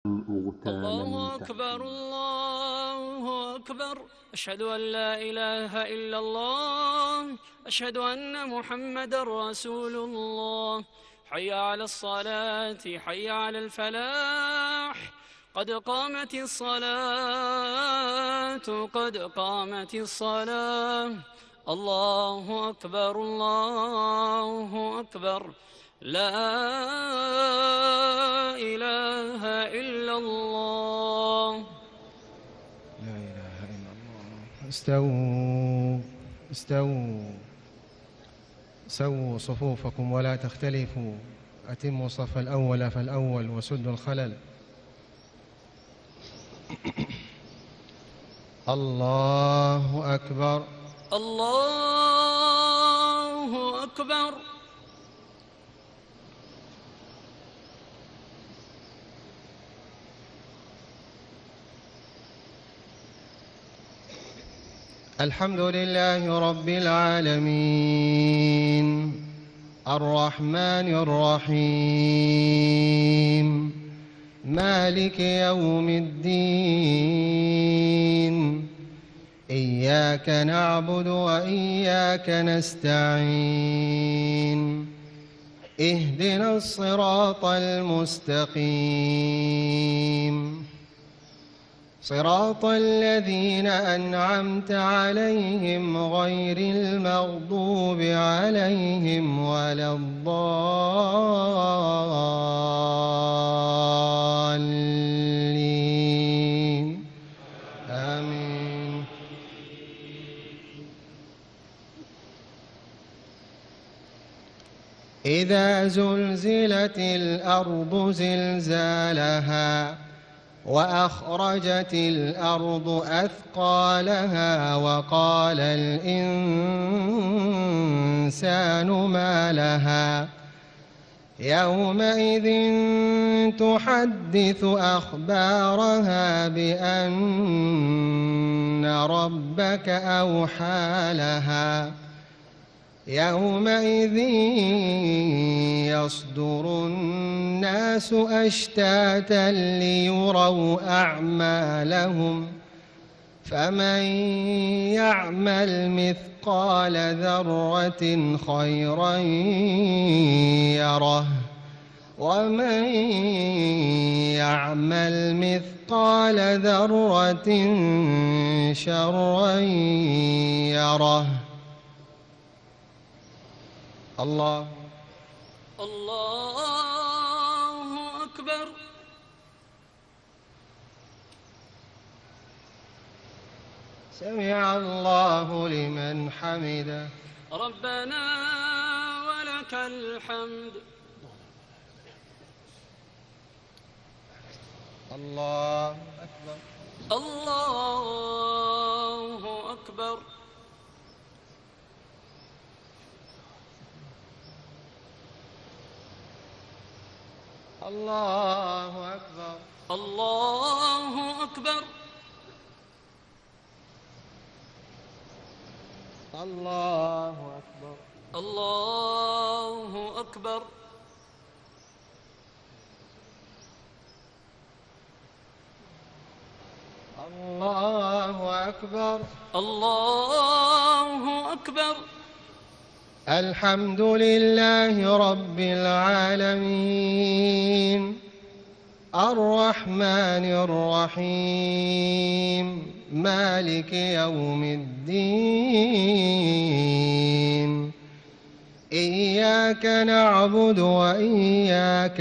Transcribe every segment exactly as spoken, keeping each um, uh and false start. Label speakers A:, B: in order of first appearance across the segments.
A: أغتالا
B: الله أكبر
A: تحتنا.
B: الله أكبر. أشهد أن لا إله إلا الله. أشهد أن محمد رسول الله. حي على الصلاة، حي على الفلاح. قد قامت الصلاة، قد قامت الصلاة. الله أكبر الله أكبر. لا إله إلا الله.
C: لا إله إلا الله. استووا استووا سووا صفوفكم ولا تختلفوا. أتموا الصف الأول فالأول وسدوا الخلل. الله أكبر.
B: الله أكبر.
C: الحمد لله رب العالمين الرحمن الرحيم مالك يوم الدين. إياك نعبد وإياك نستعين. اهدنا الصراط المستقيم، صراط الذين أنعمت عليهم غير المغضوب عليهم ولا الضالين. آمين. إذا زلزلت الأرض زلزالها وأخرجت الأرض أثقالها وقال الإنسان ما لها يومئذ تحدث أخبارها بأن ربك أوحى لها. يومئذ يصدر الناس أشتاتا ليروا أعمالهم. فمن يعمل مثقال ذرة خيرا يره، ومن يعمل مثقال ذرة شرا يره. الله
B: الله أكبر.
C: سمع الله لمن حمده.
B: ربنا ولك الحمد.
C: الله أكبر.
B: الله أكبر.
C: الله أكبر.
B: الله أكبر.
C: الله أكبر.
B: الله أكبر.
C: الله أكبر.
B: الله أكبر.
C: الحمد لله رب العالمين الرحمن الرحيم مالك يوم الدين. إياك نعبد وإياك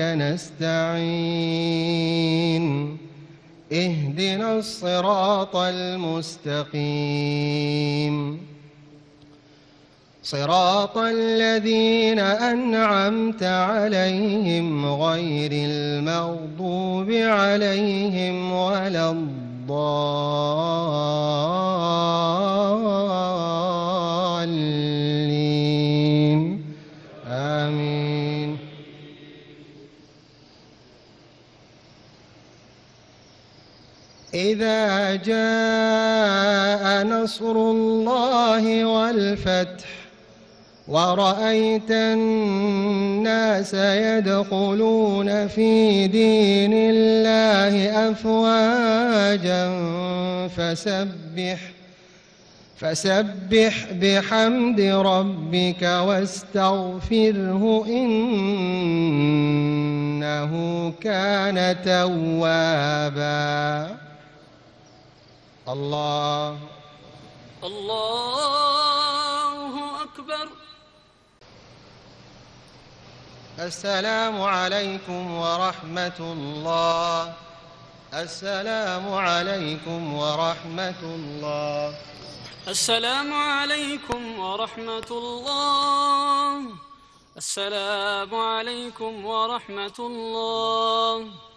C: نستعين. اهدنا الصراط المستقيم، صراط الذين أنعمت عليهم غير المغضوب عليهم ولا الضالين. آمين. إذا جاء نصر الله والفتح ورأيت الناس يدخلون في دين الله أفواجا فسبح فسبح بحمد ربك واستغفره إنه كان توابا. الله
B: الله أكبر.
C: السلام عليكم ورحمة الله. السلام عليكم ورحمة الله.
B: السلام عليكم ورحمة الله. السلام عليكم ورحمة الله.